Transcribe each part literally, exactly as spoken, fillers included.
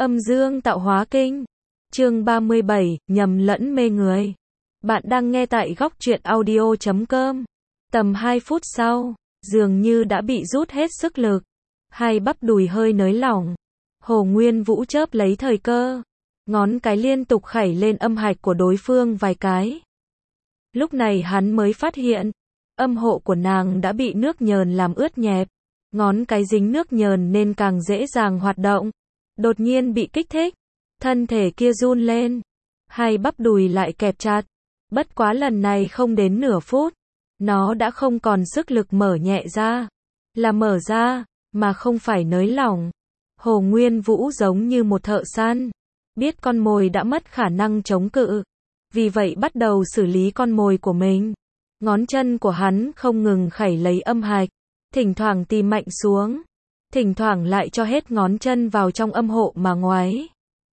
Âm dương tạo hóa kinh. Chương ba mươi bảy, nhầm lẫn mê người. Bạn đang nghe tại góc truyện audio chấm com. Tầm hai phút sau, dường như đã bị rút hết sức lực. Hai bắp đùi hơi nới lỏng. Hồ Nguyên Vũ chớp lấy thời cơ. Ngón cái liên tục khẩy lên âm hạch của đối phương vài cái. Lúc này hắn mới phát hiện, âm hộ của nàng đã bị nước nhờn làm ướt nhẹp. Ngón cái dính nước nhờn nên càng dễ dàng hoạt động. Đột nhiên bị kích thích, thân thể kia run lên, hai bắp đùi lại kẹp chặt. Bất quá lần này không đến nửa phút, nó đã không còn sức lực mở nhẹ ra, là mở ra, mà không phải nới lỏng. Hồ Nguyên Vũ giống như một thợ săn, biết con mồi đã mất khả năng chống cự, vì vậy bắt đầu xử lý con mồi của mình. Ngón chân của hắn không ngừng khẩy lấy âm hạch, thỉnh thoảng tìm mạnh xuống, thỉnh thoảng lại cho hết ngón chân vào trong âm hộ mà ngoáy,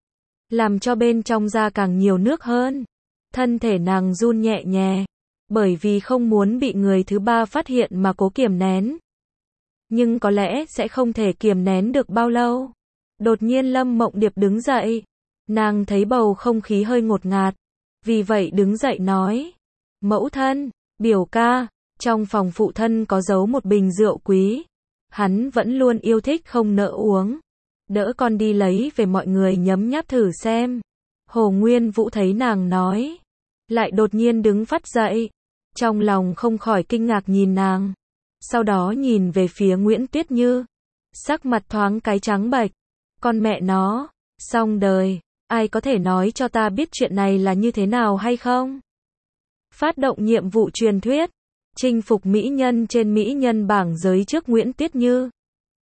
làm cho bên trong ra càng nhiều nước hơn. Thân thể nàng run nhẹ nhẹ, bởi vì không muốn bị người thứ ba phát hiện mà cố kiềm nén. Nhưng có lẽ sẽ không thể kiềm nén được bao lâu. Đột nhiên Lâm Mộng Điệp đứng dậy, nàng thấy bầu không khí hơi ngột ngạt, vì vậy đứng dậy nói: "Mẫu thân, biểu ca, trong phòng phụ thân có giấu một bình rượu quý. Hắn vẫn luôn yêu thích không nỡ uống. Đỡ con đi lấy về mọi người nhấm nháp thử xem." Hồ Nguyên Vũ thấy nàng nói, lại đột nhiên đứng phắt dậy. Trong lòng không khỏi kinh ngạc nhìn nàng. Sau đó nhìn về phía Nguyễn Tuyết Như. Sắc mặt thoáng cái trắng bệch. Con mẹ nó, xong đời, ai có thể nói cho ta biết chuyện này là như thế nào hay không? Phát động nhiệm vụ truyền thuyết. Chinh phục mỹ nhân trên mỹ nhân bảng giới trước Nguyễn Tuyết Như.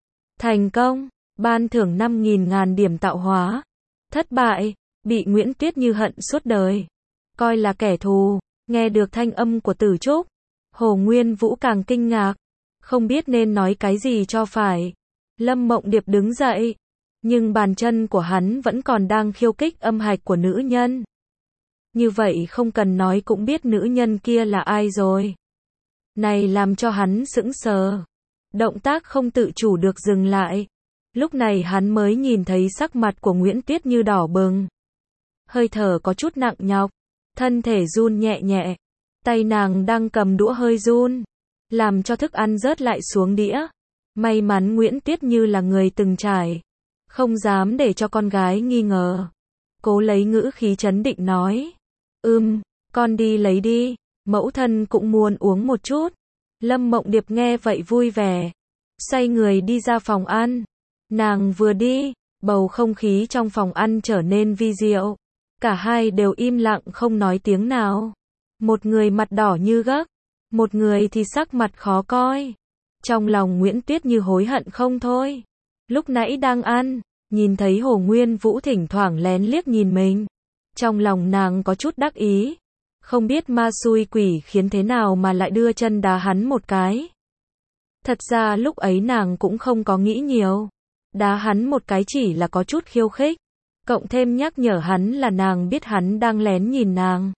Thành công, ban thưởng năm nghìn ngàn điểm tạo hóa. Thất bại, bị Nguyễn Tuyết Như hận suốt đời, coi là kẻ thù. Nghe được thanh âm của Tử Trúc, Hồ Nguyên Vũ càng kinh ngạc, không biết nên nói cái gì cho phải. Lâm Mộng Điệp đứng dậy, nhưng bàn chân của hắn vẫn còn đang khiêu kích âm hạch của nữ nhân. Như vậy không cần nói cũng biết nữ nhân kia là ai rồi. Này làm cho hắn sững sờ, động tác không tự chủ được dừng lại. Lúc này hắn mới nhìn thấy sắc mặt của Nguyễn Tuyết Như đỏ bừng, hơi thở có chút nặng nhọc, thân thể run nhẹ nhẹ, tay nàng đang cầm đũa hơi run, làm cho thức ăn rớt lại xuống đĩa. May mắn Nguyễn Tuyết Như là người từng trải, không dám để cho con gái nghi ngờ. Cố lấy ngữ khí trấn định nói: "Ừm, con đi lấy đi, mẫu thân cũng muốn uống một chút." Lâm Mộng Điệp nghe vậy vui vẻ, xoay người đi ra phòng ăn. Nàng vừa đi, bầu không khí trong phòng ăn trở nên vi diệu. Cả hai đều im lặng không nói tiếng nào. Một người mặt đỏ như gấc, một người thì sắc mặt khó coi. Trong lòng Nguyễn Tuyết Như hối hận không thôi. Lúc nãy đang ăn, nhìn thấy Hồ Nguyên Vũ thỉnh thoảng lén liếc nhìn mình. Trong lòng nàng có chút đắc ý. Không biết ma xui quỷ khiến thế nào mà lại đưa chân đá hắn một cái. Thật ra lúc ấy nàng cũng không có nghĩ nhiều. Đá hắn một cái chỉ là có chút khiêu khích, cộng thêm nhắc nhở hắn là nàng biết hắn đang lén nhìn nàng.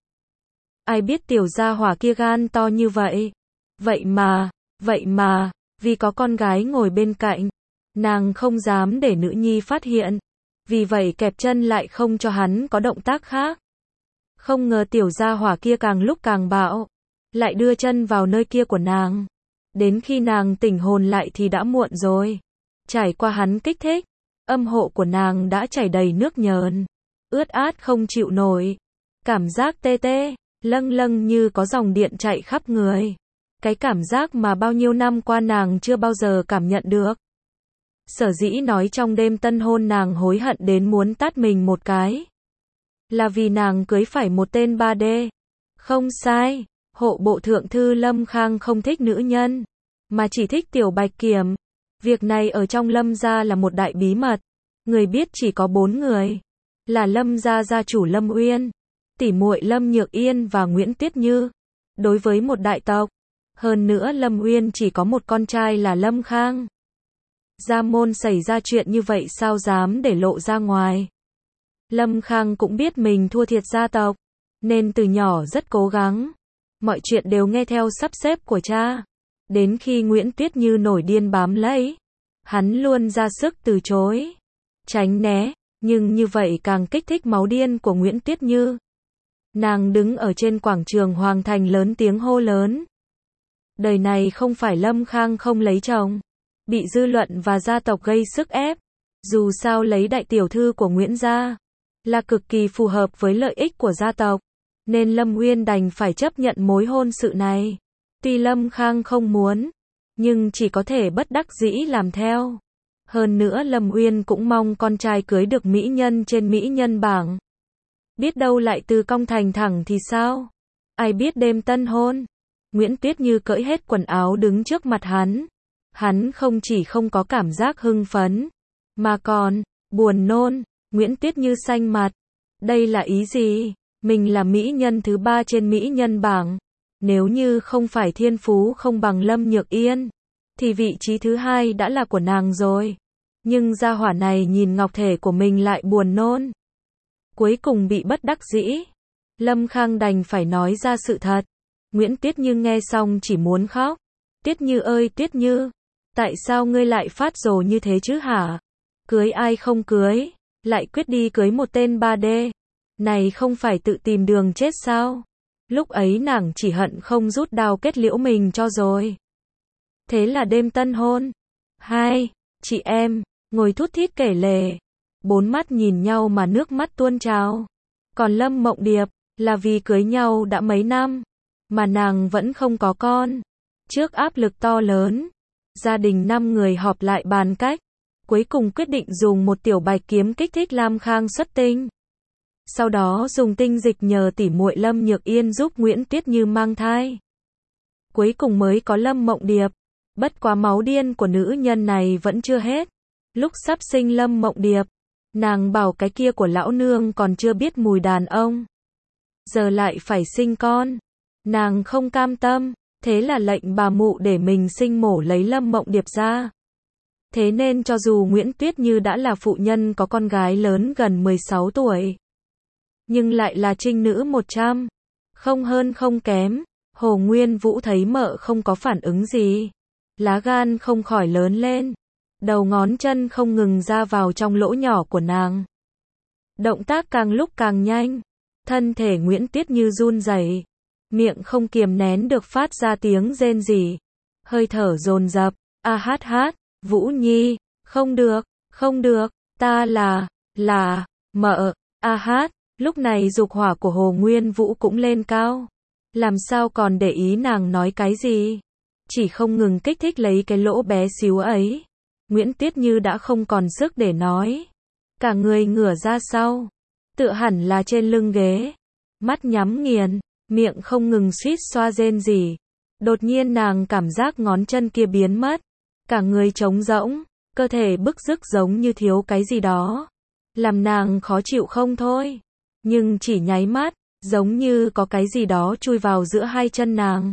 Ai biết tiểu gia hỏa kia gan to như vậy. Vậy mà, vậy mà, vì có con gái ngồi bên cạnh, nàng không dám để nữ nhi phát hiện. Vì vậy kẹp chân lại không cho hắn có động tác khác. Không ngờ tiểu gia hỏa kia càng lúc càng bạo, lại đưa chân vào nơi kia của nàng. Đến khi nàng tỉnh hồn lại thì đã muộn rồi. Trải qua hắn kích thích, âm hộ của nàng đã chảy đầy nước nhờn, ướt át không chịu nổi. Cảm giác tê tê, lâng lâng như có dòng điện chạy khắp người. Cái cảm giác mà bao nhiêu năm qua nàng chưa bao giờ cảm nhận được. Sở dĩ nói trong đêm tân hôn nàng hối hận đến muốn tát mình một cái, là vì nàng cưới phải một tên ba D. Không sai, hộ bộ thượng thư Lâm Khang không thích nữ nhân, mà chỉ thích Tiểu Bạch Kiểm. Việc này ở trong Lâm gia là một đại bí mật. Người biết chỉ có bốn người, là Lâm gia gia chủ Lâm Uyên, tỷ muội Lâm Nhược Yên và Nguyễn Tuyết Như. Đối với một đại tộc, hơn nữa Lâm Uyên chỉ có một con trai là Lâm Khang. Gia môn xảy ra chuyện như vậy sao dám để lộ ra ngoài. Lâm Khang cũng biết mình thua thiệt gia tộc, nên từ nhỏ rất cố gắng. Mọi chuyện đều nghe theo sắp xếp của cha. Đến khi Nguyễn Tuyết Như nổi điên bám lấy, hắn luôn ra sức từ chối, tránh né, Nhưng như vậy càng kích thích máu điên của Nguyễn Tuyết Như. Nàng đứng ở trên quảng trường Hoàng Thành lớn tiếng hô lớn. Đời này không phải Lâm Khang không lấy chồng. Bị dư luận và gia tộc gây sức ép. Dù sao lấy đại tiểu thư của Nguyễn gia là cực kỳ phù hợp với lợi ích của gia tộc. Nên Lâm Uyên đành phải chấp nhận mối hôn sự này. Tuy Lâm Khang không muốn, nhưng chỉ có thể bất đắc dĩ làm theo. Hơn nữa Lâm Uyên cũng mong con trai cưới được mỹ nhân trên mỹ nhân bảng. Biết đâu lại từ cong thành thẳng thì sao? Ai biết đêm tân hôn, Nguyễn Tuyết Như cởi hết quần áo đứng trước mặt hắn. Hắn không chỉ không có cảm giác hưng phấn, mà còn buồn nôn. Nguyễn Tuyết Như xanh mặt. Đây là ý gì? Mình là mỹ nhân thứ ba trên mỹ nhân bảng. Nếu như không phải thiên phú không bằng Lâm Nhược Yên, thì vị trí thứ hai đã là của nàng rồi. Nhưng gia hỏa này nhìn ngọc thể của mình lại buồn nôn. Cuối cùng bị bất đắc dĩ, Lâm Khang đành phải nói ra sự thật. Nguyễn Tuyết Như nghe xong chỉ muốn khóc. Tuyết Như ơi Tuyết Như, tại sao ngươi lại phát rồ như thế chứ hả? Cưới ai không cưới, lại quyết đi cưới một tên ba D. Này không phải tự tìm đường chết sao? Lúc ấy nàng chỉ hận không rút đao kết liễu mình cho rồi. Thế là đêm tân hôn, hai chị em ngồi thút thít kể lể, bốn mắt nhìn nhau mà nước mắt tuôn trào. Còn Lâm Mộng Điệp, là vì cưới nhau đã mấy năm, mà nàng vẫn không có con. Trước áp lực to lớn, gia đình năm người họp lại bàn cách, cuối cùng quyết định dùng một tiểu bạch kiếm kích thích Lam Khang xuất tinh. Sau đó dùng tinh dịch nhờ tỉ muội Lâm Nhược Yên giúp Nguyễn Tuyết Như mang thai. Cuối cùng mới có Lâm Mộng Điệp. Bất quá máu điên của nữ nhân này vẫn chưa hết. Lúc sắp sinh Lâm Mộng Điệp, nàng bảo cái kia của lão nương còn chưa biết mùi đàn ông. Giờ lại phải sinh con. Nàng không cam tâm, thế là lệnh bà mụ để mình sinh mổ lấy Lâm Mộng Điệp ra. Thế nên cho dù Nguyễn Tuyết Như đã là phụ nhân có con gái lớn gần mười sáu tuổi, nhưng lại là trinh nữ một trăm. Không hơn không kém. Hồ Nguyên Vũ thấy mợ không có phản ứng gì, lá gan không khỏi lớn lên. Đầu ngón chân không ngừng ra vào trong lỗ nhỏ của nàng. Động tác càng lúc càng nhanh. Thân thể Nguyễn Tuyết Như run rẩy, miệng không kiềm nén được phát ra tiếng rên rỉ. Hơi thở dồn dập. A hát hát, Vũ Nhi, không được, không được, ta là, là, mợ, a hát. Lúc này dục hỏa của Hồ Nguyên Vũ cũng lên cao. Làm sao còn để ý nàng nói cái gì? Chỉ không ngừng kích thích lấy cái lỗ bé xíu ấy. Nguyễn Tuyết Như đã không còn sức để nói. Cả người ngửa ra sau, tựa hẳn là trên lưng ghế. Mắt nhắm nghiền, miệng không ngừng suýt xoa rên rỉ. Đột nhiên nàng cảm giác ngón chân kia biến mất. Cả người trống rỗng, cơ thể bức rứt giống như thiếu cái gì đó. Làm nàng khó chịu không thôi. Nhưng chỉ nháy mắt, giống như có cái gì đó chui vào giữa hai chân nàng.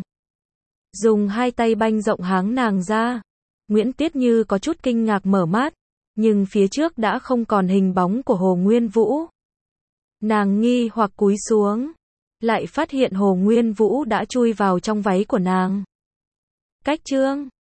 Dùng hai tay banh rộng háng nàng ra. Nguyễn Tuyết Như có chút kinh ngạc mở mắt, nhưng phía trước đã không còn hình bóng của Hồ Nguyên Vũ. Nàng nghi hoặc cúi xuống, lại phát hiện Hồ Nguyên Vũ đã chui vào trong váy của nàng. Cách chương